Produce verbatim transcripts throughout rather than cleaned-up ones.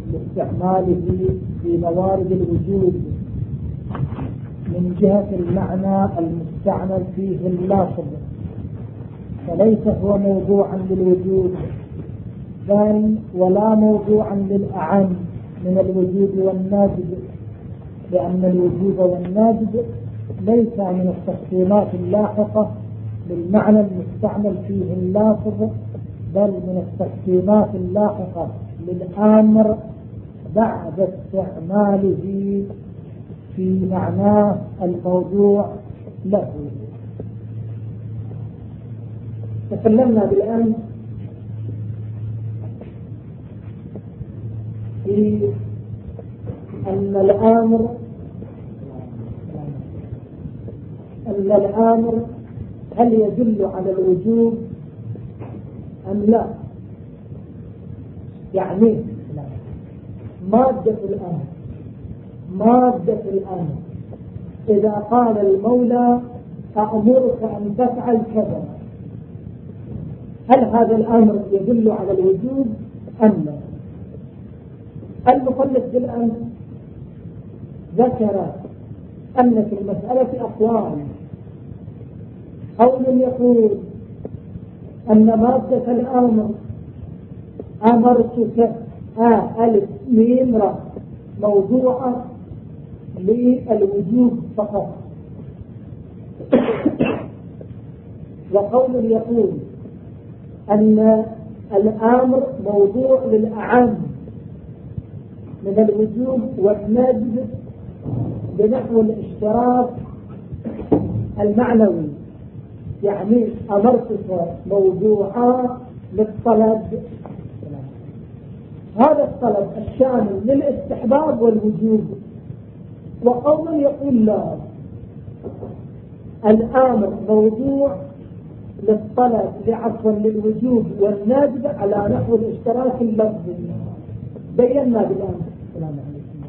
لاستعماله في موارد الوجود من جهة المعنى المستعمل فيه اللافظ، فليس هو موضوعا للوجود بل ولا موضوعا للأعم من الوجود والناجد، لأن الوجود والناجد ليس من التقسيمات اللاحقة للمعنى المستعمل فيه اللافظ، بل من التقسيمات اللاحقة للآمر بعد استعماله في معناه الموضوع له. تكلمنا بالآن في أن الآمر أن الآمر هل يدل على الوجوب أم لا؟ يعني مادة الأمر مادة الأمر إذا قال المولى أأمرك أن تفعل كذا، هل هذا الأمر يدل على الوجوب أم لا؟ المصنف بالأمر ذكر أن في المسألة أقوال. قول يقول أن مادة الأمر أمرتك آ ألف ميم را موضوعة للوجوب فقط، وقول يقول أن الأمر موضوع للأعم من الوجوب والندب بنحو الاشتراك المعنوي، يعني أمرتك موضوعا للطلب، هذا الطلب الشامل للاستحباب والوجوب. وقول يقول لا، الآمر موضوع للطلب لعفوا للوجوب والندب على نحو الاشتراك اللفظي. بينا بالآن. السلام عليكم.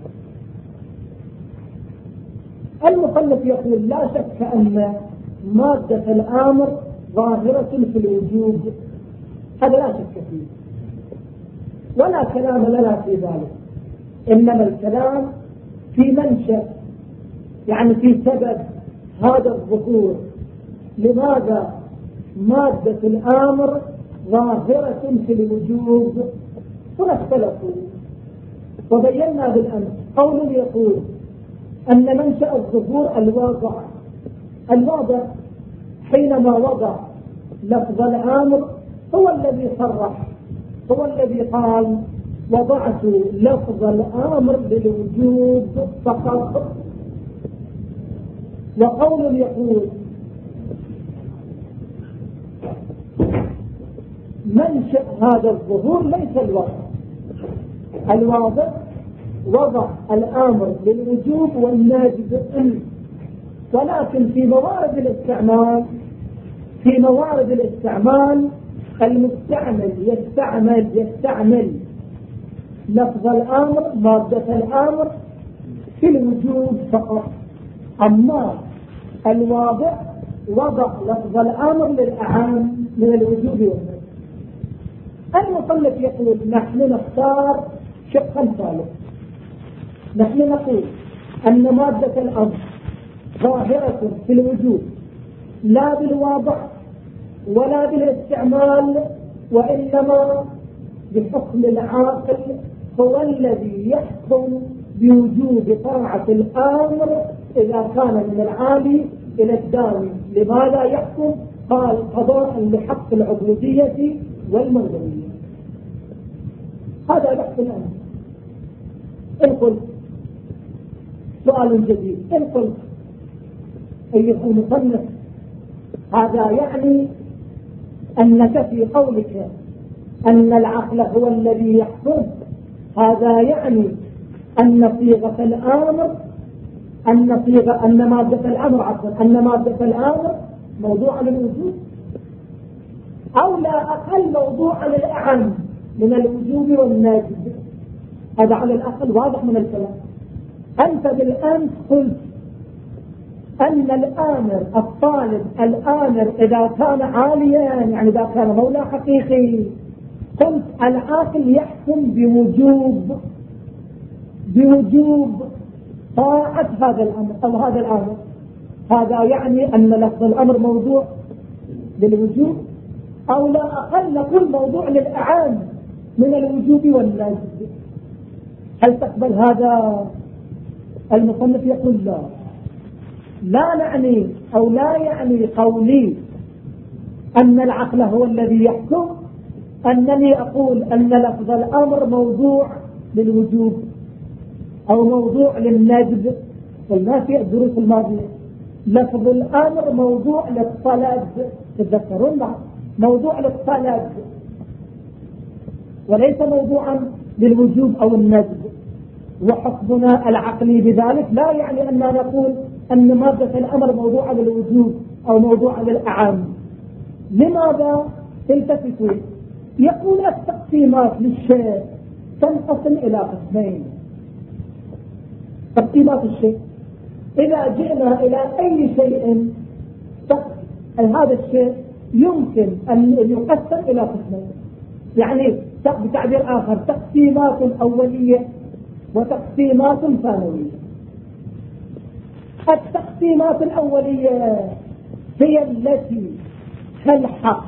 المصنف يقول لا شك أن مادة الآمر ظاهرة في الوجوب، هذا لا شك فيه ولا كلام لنا في ذلك، إنما الكلام في منشأ، يعني في سبب هذا الظهور. لماذا مادة الآمر ظاهرة في الوجوب؟ هنا اختلفوا وبينا بالأمس. قول يقول أن منشأ الظهور الواضع الواضع حينما وضع لفظ الآمر هو الذي صرح، هو الذي قال وضعت لفظ الآمر للوجوب فقط. وقول يقول منشأ هذا الظهور ليس الواضح، الواضح وضع الآمر للوجوب والناجد، ولكن في موارد الاستعمال في موارد الاستعمال المستعمل يستعمل يستعمل لفظ الآمر مادة الآمر في الوجوب فقط، أما الواضع وضع لفظ الآمر للأعام من الوجوب والناجد. المصنف يقول نحن نختار شقا ثالث، نحن نقول أن مادة الأمر ظاهرة في الوجود لا بالواضع ولا بالاستعمال، وإنما بحكم العاقل هو الذي يحكم بوجود طاعة الآمر إذا كان من العالي إلى الداني. لماذا يحكم؟ قال قضاء لحق العبودية والمنزلية. هذا بحث الأمر. إن قلت سؤال جديد، إن قلت أيها المصنف هذا يعني أنك في قولك أن العقل هو الذي يحكم، هذا يعني أن صيغة الأمر أن صيغة أن مادة الأمر عفوا أن مادة الأمر موضوع للوجوب، أو لا أقل موضوع للأعم من الوجوب والناجد. هذا على الأقل واضح من الكلام. أنت بالأمس قلت أن الآمر الطالب الآمر إذا كان عاليا يعني إذا كان مولى حقيقي، قلت العاقل يحكم بوجوب بوجوب طاعة هذا الأمر أو هذا الأمر، هذا يعني أن لفظ الأمر موضوع للوجوب، أو لا أقل نقول موضوع للأعان من الوجوب والندب. هل تقبل هذا؟ المصنف يقول لا، لا نعني أو لا يعني قولي أن العقل هو الذي يحكم أنني أقول أن لفظ الأمر موضوع للوجوب أو موضوع للندب. قلنا في الدروس الماضية لفظ الأمر موضوع للطلب، تتذكرون بعض، موضوع للطلب وليس موضوعا للوجوب أو الندب. وحكمنا العقلي بذلك لا يعني أننا نقول أن مادة الأمر موضوعة للوجوب أو موضوعة للأعام. لماذا؟ التفتوا، يقول التقسيمات للشيء تنقسم إلى قسمين. تقسيمات الشيء إذا جئنا إلى أي شيء هذا الشيء يمكن أن يقسم إلى قسمين، يعني بتعبير آخر تقسيمات أولية وتقسيمات ثانوية. التقسيمات الأولية هي التي تلحق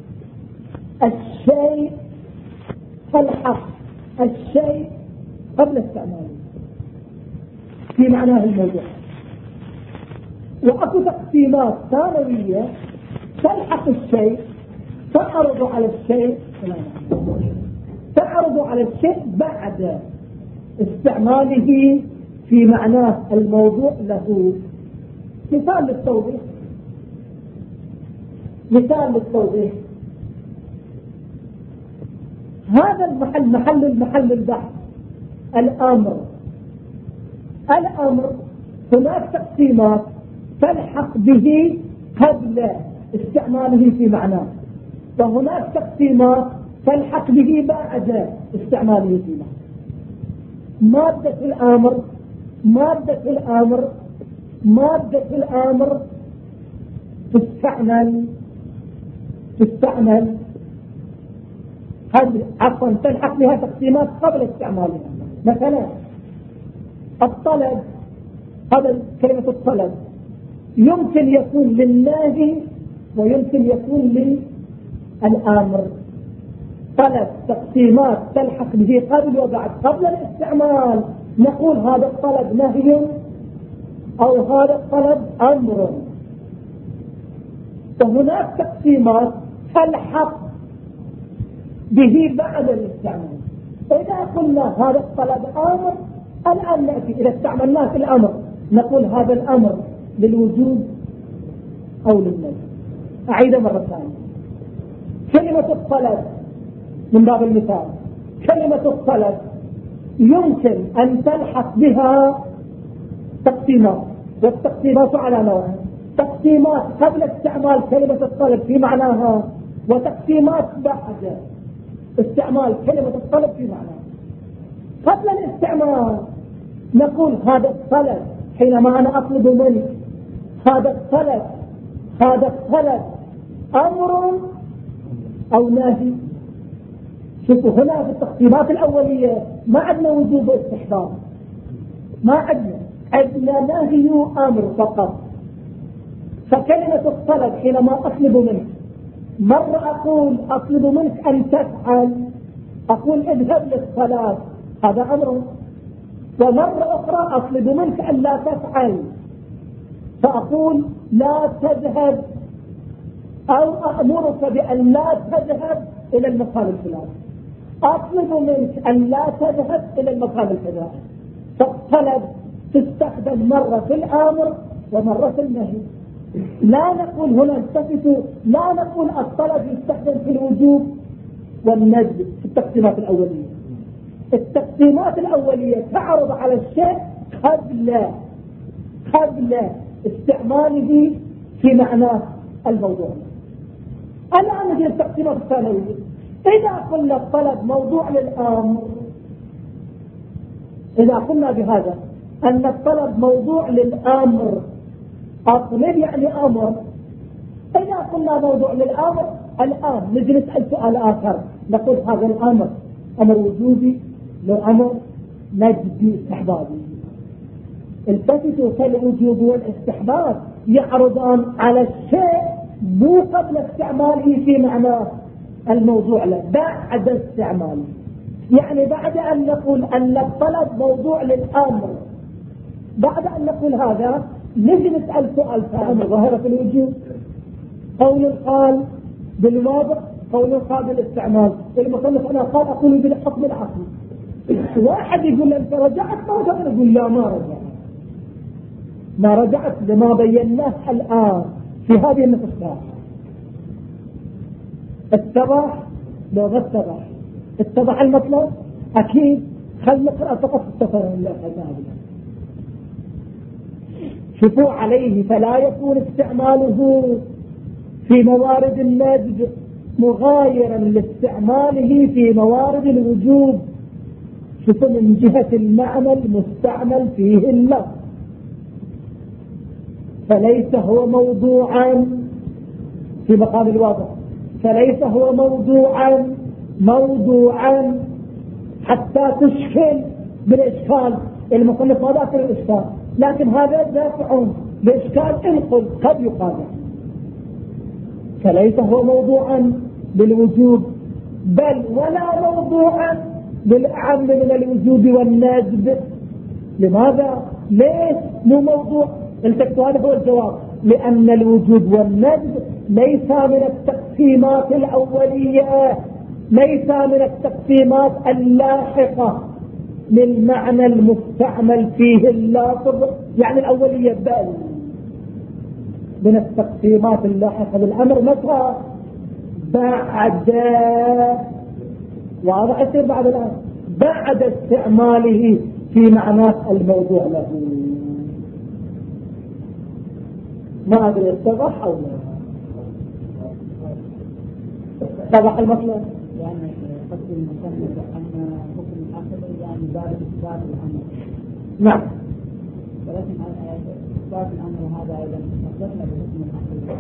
الشيء تلحق الشيء قبل استعماله في معناه الموضوع، وأكو تقسيمات ثانوية تلحق الشيء، تعرض على الشيء تعرض على الشيء بعد استعماله في معناه الموضوع له. مثال للتوضيح مثال للتوضيح هذا المحل محل المحل البحث الأمر. الأمر هناك تقسيمات تلحق به قبل استعماله في معناه، وهناك تقسيمات تلحق به بعد استعماله في معناه. مادة الأمر مادة الأمر مادة الأمر تستعمل تستعمل عفوا تلحق بها تقسيمات قبل استعمالها. مثلا الطلب، هذا كلمة الطلب يمكن يكون لله ويمكن يكون للأمر. طلب تقسيمات تلحق به قبل وبعد. قبل الاستعمال نقول هذا الطلب نهي أو هذا الطلب أمر. وهناك تقسيمات تلحق به بعد الاستعمال. إذا قلنا هذا الطلب أمر، الآن نأتي إذا استعملناه في الأمر نقول هذا الأمر للوجوب أو للندب. أعيد مرة ثانية. كلمة الطلب من باب المثال، كلمة الطلب يمكن أن تلحق بها تقسيمات، والتقسيمات على نوعين: تقسيمات قبل استعمال كلمة الطلب في معناها، وتقسيمات بعد استعمال كلمة الطلب في معناها. قبل الاستعمال نقول هذا الطلب حينما أنا أطلب منك هذا الطلب هذا الطلب أمر أو نهي. شوفوا هنا في التقسيمات الأولية ما عندنا وجوب واستحباب، ما عندنا عندنا نهي أمر فقط. فكلمة الطلب حينما أطلب منك، مرة أقول أطلب منك أن تفعل، أقول اذهب للصلاة، هذا أمر. ومرة أخرى أطلب منك أن لا تفعل، فأقول لا تذهب أو أأمرك بأن لا تذهب إلى المكان الفلاني. أطلب منك أن لا تذهب إلى المكان الفلاني. فالطلب تستخدم مرة في الأمر ومرة في النهي. لا نقول هنا التفتوا، لا نقول الطلب يستخدم في الوجوب والندب في التقسيمات الأولية. التقسيمات الأولية تعرض على الشيء قبل قبل استعماله في معناه الموضوع. الآن نجي التقسيمات الثانوية. إذا قلنا الطلب موضوع للأمر، إذا قلنا بهذا أن الطلب موضوع للأمر، أطلب يعني أمر. إذا قلنا موضوع للأمر، الآن نجي نسأل سؤال آخر، نقول هذا الأمر أمر وجوبي لو أمر نجدي استحبابي. التفتوا كالوجوب والاستحباب يعرضان على الشيء مو قبل استعماله في معناه الموضوع له، بعد استعماله. يعني بعد أن نقول أن الطلب موضوع للأمر، بعد أن نقول هذا نجي نسأل سؤال ثاني. ظاهرة الوجوب قول قال بالواضح، قول قال بالاستعمال. المصنف أنا قال أقول بالحكم العقلي. واحد يقول أنت رجعت ما رجعت، يقول لا ما رجعت، ما رجعت لما بيناه الآن في هذه النقطة. اتضح لو ما اتضح اتضح المطلب أكيد. خل نقرأ فقط السفر اللي أخذناه. شفوا عليه فلا يكون استعماله في موارد النجد مغايرا لاستعماله في موارد الوجوب. شفوا من جهة المعنى المستعمل فيه اللفظ، فليس هو موضوعا في مقام الواضح، فليس هو موضوعا موضوعا حتى تشكل بالإشكال. المصنف ما ذاكر الإشكال، لكن هذا دافع بإشكال انقل قد يقال. فليس هو موضوعا بالوجوب، بل ولا موضوعا بالأعم من الوجوب والندب. لماذا؟ ليش مو موضوع؟ التكتو هذا هو الجواب. لأن الوجوب والندب ليس من التقسيمات الأولية، ليس من التقسيمات اللاحقة للمعنى المستعمل فيه اللافظ، يعني الأولية، بل من التقسيمات اللاحقة للأمر. متى؟ بعد، واضح يصير بعد الآن، بعد استعماله في معناه الموضوع له. ما أدري اتضح أو لا؟ اتضح المطلب؟ يعني قد المصنف أن حكم الأصل يعني باب إثبات الأمر. نعم. ولكن إثبات الأمر هذا أيضا أثبتنا بحكم الأصل.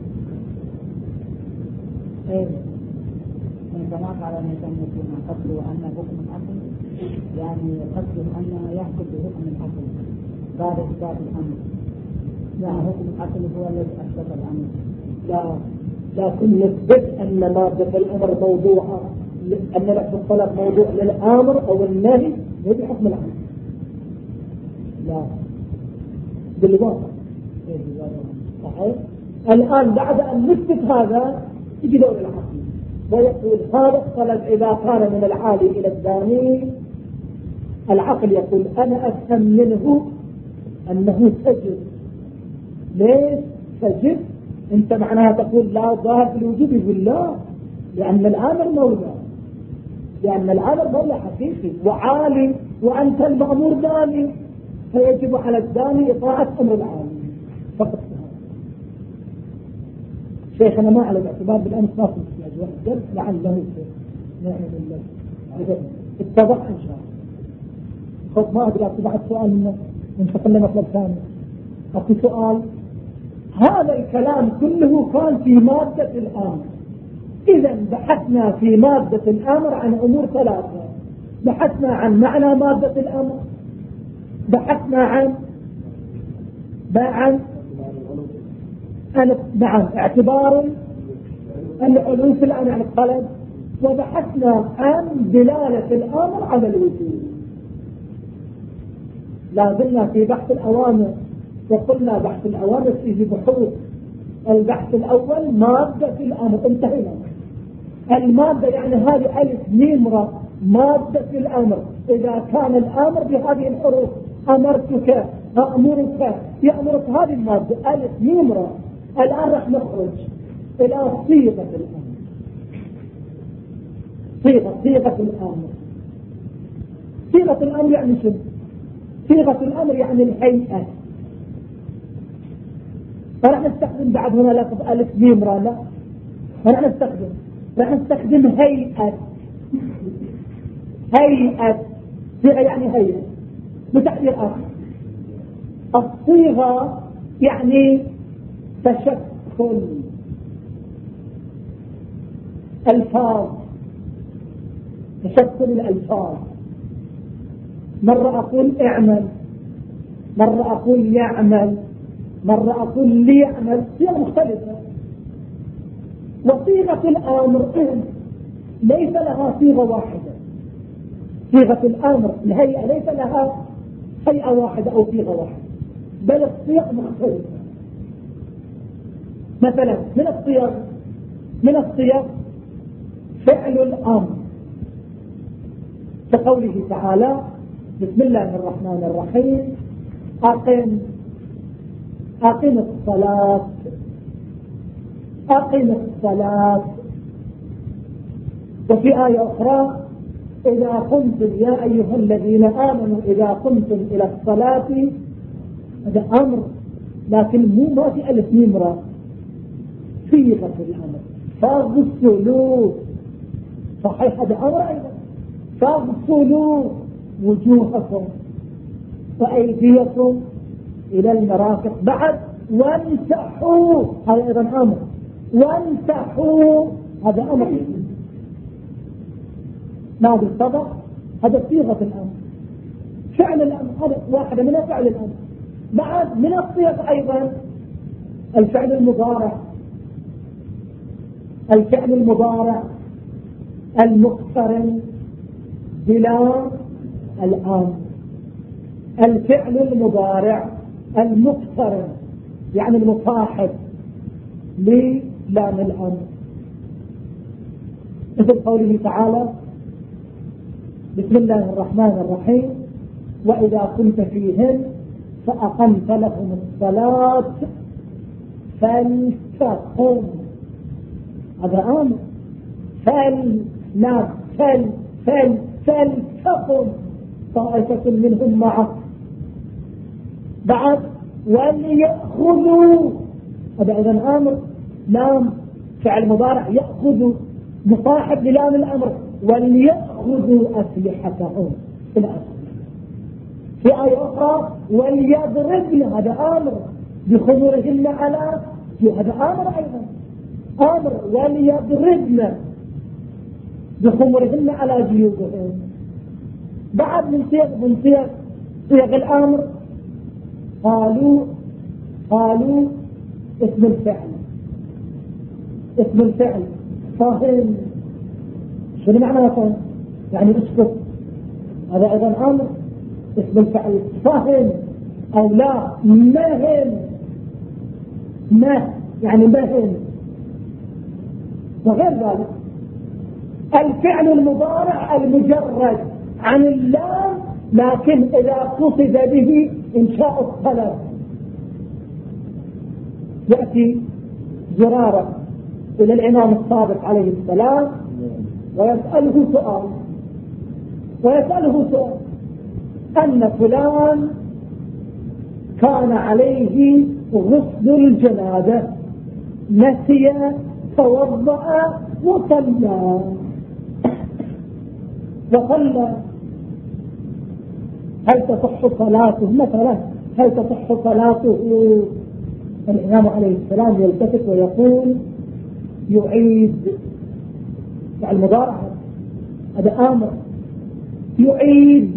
إيه كما قال المصنف فيما قصده أن حكم الأصل يعني قصده أن يحكم بحكم الأصل بعد إثبات الأمر. لا، حكم الأصل هو الذي أثبت الأمر. لا، لكن نثبت أن مادة الأمر موضوع، أن لفظ الطلب موضوع للأمر أو النهي مو بحكم الأمر. لا، بالواقع. صحيح. الآن بعد أن نثبت هذا يجي دور العقل ويقول هذا الطلب إذا كان من العالي إلى الداني، العقل يقول أنا أفهم منه أنه تجد. ليش تجد؟ انت معناها تقول لا ظاهر في الوجود، يقول لا، لأن الآمر مولى، لأن الآمر مولى حقيقي وعالي، وأنت المأمور داني، فيجب على الداني إطاعة أمر العالي فقط. شيخنا ما على الاعتبار بالأمس ما في احتياج واحد لعله نعم بالله اتضح إن شاء الله. خذ ما أدري بعد سؤال منه ننتقل لمطلب ثاني. أكو سؤال. هذا الكلام كله كان في مادة الأمر. إذا بحثنا في مادة الأمر عن أمور ثلاثة. بحثنا عن معنى مادة الأمر، بحثنا عن عن نعم اعتبار العلو في الأمر عن الطلب، وبحثنا عن دلالة الأمر على الوجود. لازلنا في بحث الأوامر، وقلنا بحث الأوامر فيه بحوث. البحث الأول مادة الأمر، انتهينا. المادة يعني هذه ألف ميم مادة الأمر. إذا كان الأمر بهذه الحروف أمرتك، أأمرك، يأمرك، هذه المادة ألف ميم. الآن رح نخرج إلى صيغة الأمر. صيغة صيغة الأمر صيغة الأمر يعني شو؟ صيغة الأمر يعني الهيئة. فرح نستخدم بعد هنا لفظ ألف ميم را، لا، فرح نستخدم رح نستخدم هيئة. هيئة صيغة يعني هيئة بتعبير آخر. الصيغة يعني تشكل ألفاظ، تشكل الألفاظ. مرة أقول اعمل، مرة أقول يعمل، مرة أقول ليعمل، صيغة مختلفة. وصيغة الأمر ليس لها صيغة واحدة. صيغة الأمر الهيئة ليس لها هيئة واحدة أو صيغة واحدة، بل الصيغ مختلفة. مثلا من الصيغ من الصيغ فعل الأمر كقوله تعالى بسم الله الرحمن الرحيم أقم أقم الصلاة أقم الصلاة. وفي آية أخرى إذا قمتم يا أيها الذين آمنوا إذا قمتم إلى الصلاة. هذا أمر لكن مو ما في ألف ميم راء، صيغة الأمر. فاغسلوا، صحيح هذا أمر أيضا، فاغسلوا وجوهكم وأيديكم إلى المرافق. بعد وامسحوا، هذا أيضا أمر. وامسحوا هذا أمر. ما بالصدق هذا صيغة الأمر. فعل الأمر هذا واحدة من فعل الأمر. بعد من الصيغ أيضا الفعل المضارع. الفعل المضارع المقترن بلا الأمر. الفعل المضارع المقترن يعني المصاحب للام الأمر، مثل قوله تعالى بسم الله الرحمن الرحيم وإذا كنت فيهم فأقمت لهم الصلاة فلتقم. هذا أمر. فل لا فل فل فلتقم طائفة منهم معك. بعد وليأخذوا، هذا أيضا أمر. لام فعل مضارع يأخذ مصاحب للام الأمر. وليأخذوا أسلحتهم في الأسلحة. في آية أخرى وليضربن، هذا أمر بخمرهن على، هذا أمر أيضا. أمر وليضربن بخمرهن على جيوبهن. بعد من صيغ من صيغ صيغ الأمر قالوا قالوا اسم الفعل. اسم الفعل فاهم. شنو معنى فاهم؟ يعني اسكت، هذا أيضا أمر. اسم الفعل فاهم أو لا مهم، ما يعني مهم وغير ذلك. الفعل المضارع المجرد عن اللام لكن إذا قصد به إنشاء الطلب. يأتي زرارة إلى الإمام الصادق عليه السلام ويسأله سؤال ويسأله سؤال أن فلان كان عليه غسل الجنابة نسي توضأ وصلى وصلى هل تصح صلاته؟ مثلا هل تصح صلاته؟ الإمام عليه السلام يلتفت ويقول يعيد. فعل مضارع هذا أمر. يعيد.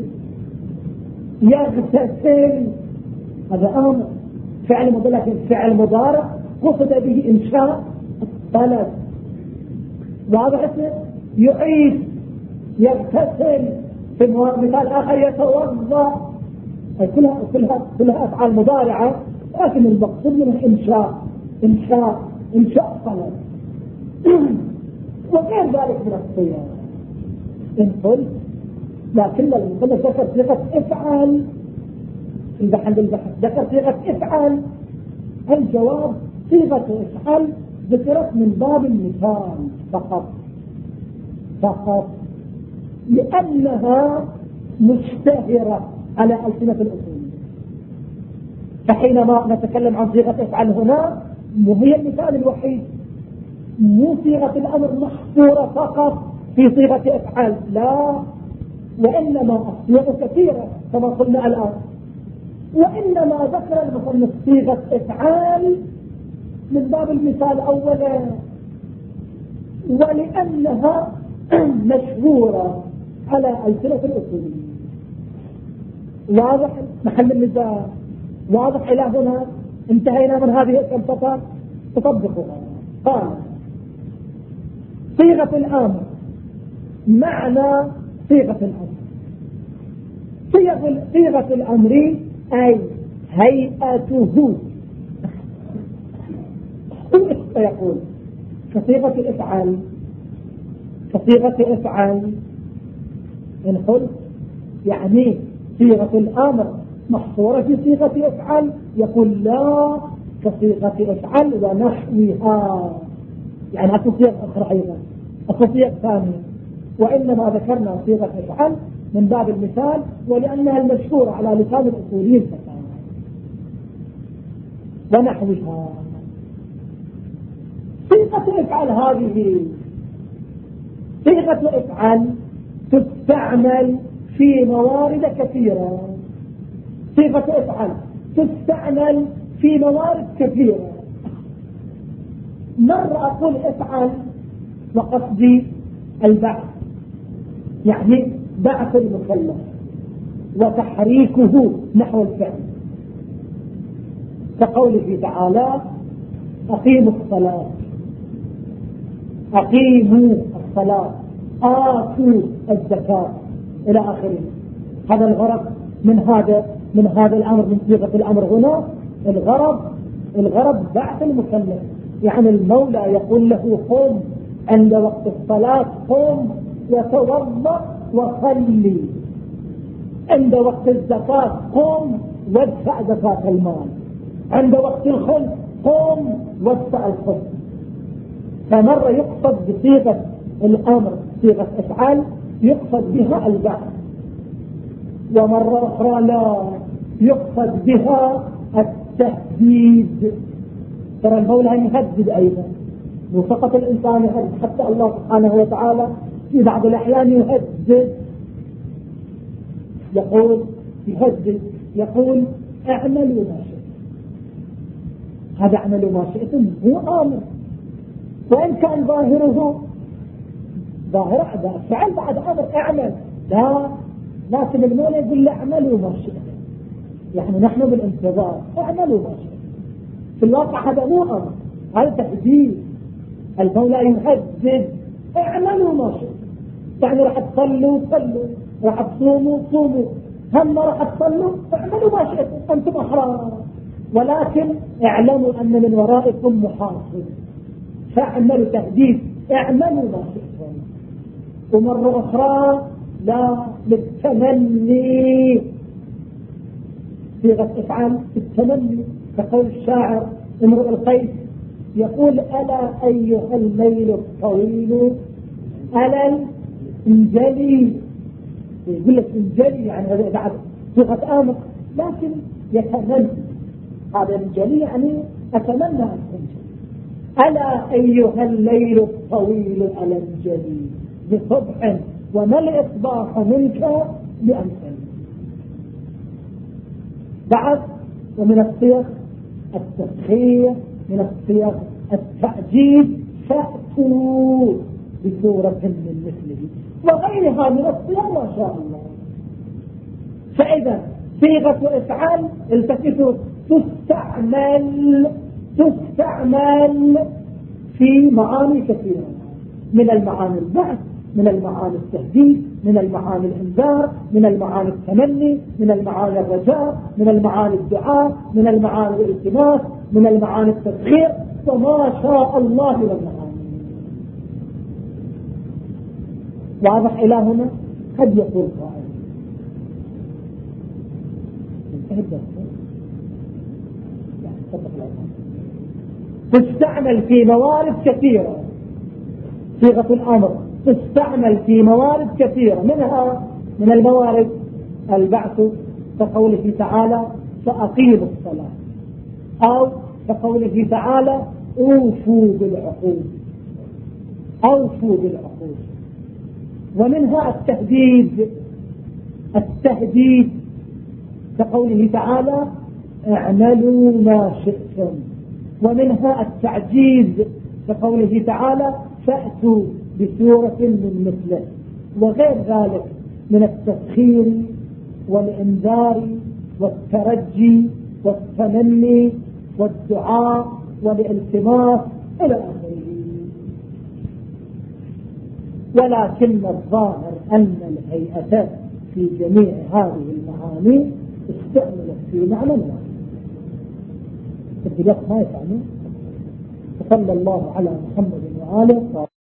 يغتسل هذا أمر. فعل مضارع فعل مضارع قصد به إنشاء الطلب. واضح؟ يعيد يغتسل. في مثال آخر يتوضأ. كلها كلها كلها أفعال مضارعة لكن المقصود منها إنشاء إنشاء إنشاء طلب وغير ذلك من الصيغ. إن قلت لكن المصنف ذكر صيغة افعل في البحث البحث ذكر صيغة افعل. الجواب صيغة افعل ذكرت من باب المثال فقط فقط لأنها مشتهرة على ألسنة الأصول. فحينما نتكلم عن صيغة افعل هنا مو هي المثال الوحيد، مو صيغة الأمر محصورة فقط في صيغة افعل، لا، وإنما الصيغ كثيرة كما قلنا الآن. وإنما ذكر المصنف صيغة افعال من باب المثال أولا ولأنها مشهورة على ألسنة الأصوليين. واضح محل النزاع، واضح إلى هنا انتهينا من هذه الفقرة. تطبقها. قال صيغة الأمر، معنى صيغة الأمر، صيغة صيغة الأمر أي هيئته. يقول كصيغة الإفعال، كصيغة إفعال إن قلت يعني صيغة الأمر محصورة في صيغة إفعال، يقول لا، كصيغة إفعال ونحوها، يعني أكو صيغ أخرى أيضا، أكو صيغ ثانية، وإنما ذكرنا صيغة إفعال من باب المثال ولأنها المشهورة على لسان الأصوليين فقط. ونحوها صيغة إفعال، هذه صيغة إفعال تستعمل في موارد كثيرة. صيغة إفعال تستعمل في موارد كثيرة. مرة أقول إفعال وقصدي البعث، يعني بعث المكلف وتحريكه نحو الفعل، كقوله تعالى أقيموا الصلاة، أقيموا الصلاة، آتوا الزكاة إلى آخره. هذا الغرض من هذا من هذا الأمر، من صيغة الأمر هنا. الغرض الغرض بعث المكلف، يعني المولى يقول له قم عند وقت الصلاة، قم وتوضأ وصلي. عند وقت الزكاة قم وادفع زكاة المال. عند وقت الخلق قم وادفع الخلق. فمرة يقصد بصيغة الأمر صيغة إفعال يقصد بها البعث، ومرة أخرى لا، يقصد بها التهديد. ترى المولى يهدد أيضا، مو فقط الإنسان يهدد، حتى الله سبحانه وتعالى في بعض الأحيان يهدد، يقول يهدد يقول اعملوا ما شئتم. هذا اعملوا ما شئتم هو آمر، وإن كان ظاهره ظاهر فعل بعد أمر اعمل، لا، لكن المولى يقول له اعملوا ما شئتم، يعني نحن بالانتظار اعملوا ما شئتم. في الواقع هذا مو أمر، هذا تهديد. المولى يهدد اعملوا ما شئتم، يعني راح تصلوا صلوا، راح تصوموا صوموا، هم راح تصلوا اعملوا ما شئتم، أنتم أحرار، ولكن اعلموا أن من ورائكم محاسب، فاعملوا تهديد، اعملوا ما شئتم. ومرة أخرى لا، للتمني، صيغة إفعال التمني، كقول الشاعر امرؤ القيس يقول ألا أيها الليل الطويل ألا انجلي، يقول لك انجلي، يعني هذا بعد صيغة آمر، لكن يتمنى، هذا انجلي يعني أتمنى أن انجلي. ألا أيها الليل الطويل ألا انجلي بصبح وما الإصباح منك بأمثل. بعد ومن الصيغ التسخير، من الصيغ التعجيز، فأتوا بسورة من مثله، وغيرها من الصيغ ما شاء الله. فإذا صيغة إفعال التفتوا تستعمل تستعمل في معاني كثيرة، من المعاني البعث، من المعاني التهديد، من المعاني الإنذار، من المعاني التمني، من المعاني الرجاء، من المعاني الدعاء، من المعاني الالتماس، من المعاني التسخير، وما شاء الله من المعاني. واضح إلى هنا؟ قد يقول قائل تستعمل في موارد كثيرة، صيغة الأمر تستعمل في موارد كثيرة، منها من الموارد البعث، كقوله تعالى فأقيموا الصلاة، أو كقوله تعالى أوفوا بالعقود، أوفوا بالعقود. ومنها التهديد، التهديد كقوله تعالى اعملوا ما شئتم. ومنها التعجيز كقوله تعالى فأتوا بسورة من مثله، وغير ذلك من التسخير والإنذار والترجي والتمني والدعاء والالتماس إلى آخره. ولكن الظاهر أن الهيئة في جميع هذه المعاني استعملت في معنى واحد. الدلوقتي ما يفهمون. صلى الله على محمد وآله.